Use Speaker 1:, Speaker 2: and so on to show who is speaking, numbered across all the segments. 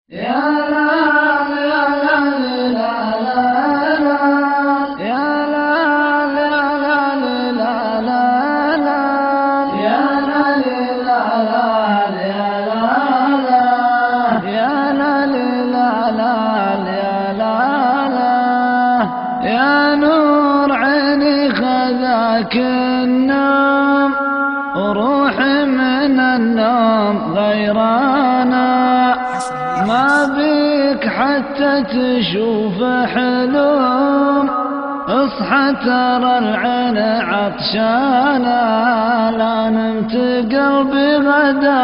Speaker 1: يا لا يا لا لا لا لا يا لا لا لا لا لا لا يا لا لا لا يا لا لا يا لا لا لا يا لا لا يا نور عيني خذاك النوم وروحي من النوم غيرانا ما بيك حتى تشوف حلوم اصحى ترى العين عطشانة لا نمت قلبي غدا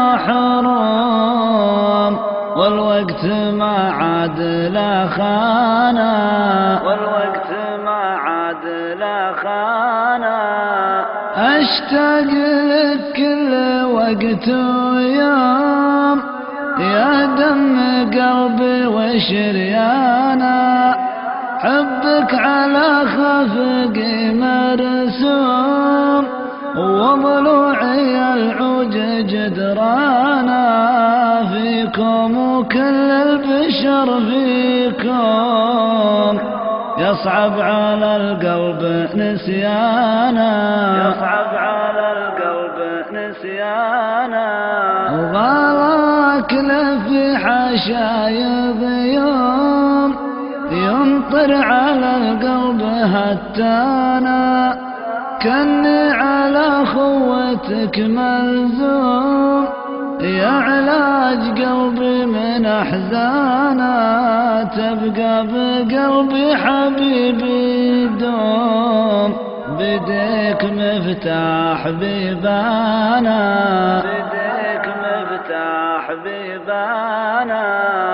Speaker 1: محروم والوقت ما عاد لا خانا والوقت ما عاد لا خانا اشتاق لك كل وقت ويوم يا دم قلبي وشريانا حبك على خفقي مرسوم وضلوعي العوج جدرانا فيكم وكل البشر فيكم يصعب على القلب نسيانا يصعب على القلب نسيانا وغلاك في حشايب يوم يمطر على القلب هتانا كني على خوتك ملزوم يا علاج قلبي من أحزانا تبقى بقلبي حبيبي دوم بديك مفتاح بيبانا بديك مفتاح بيبانا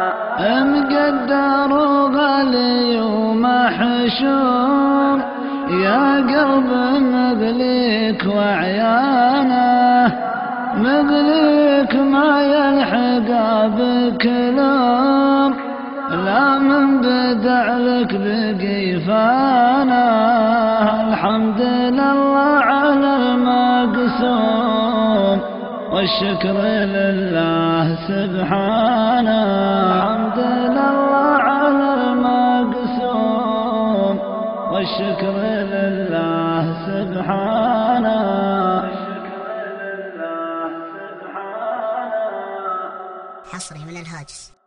Speaker 1: مقدر وغالي ومحشوم يا قلب مغليك وعيانا مغليك ما يلحق بكلام لا من بدع لك بقي فانا الحمد لله على المقسوم والشكر لله سبحانه الحمد لله على المقسوم والشكر لله سبحانه
Speaker 2: حصري من الهاجس.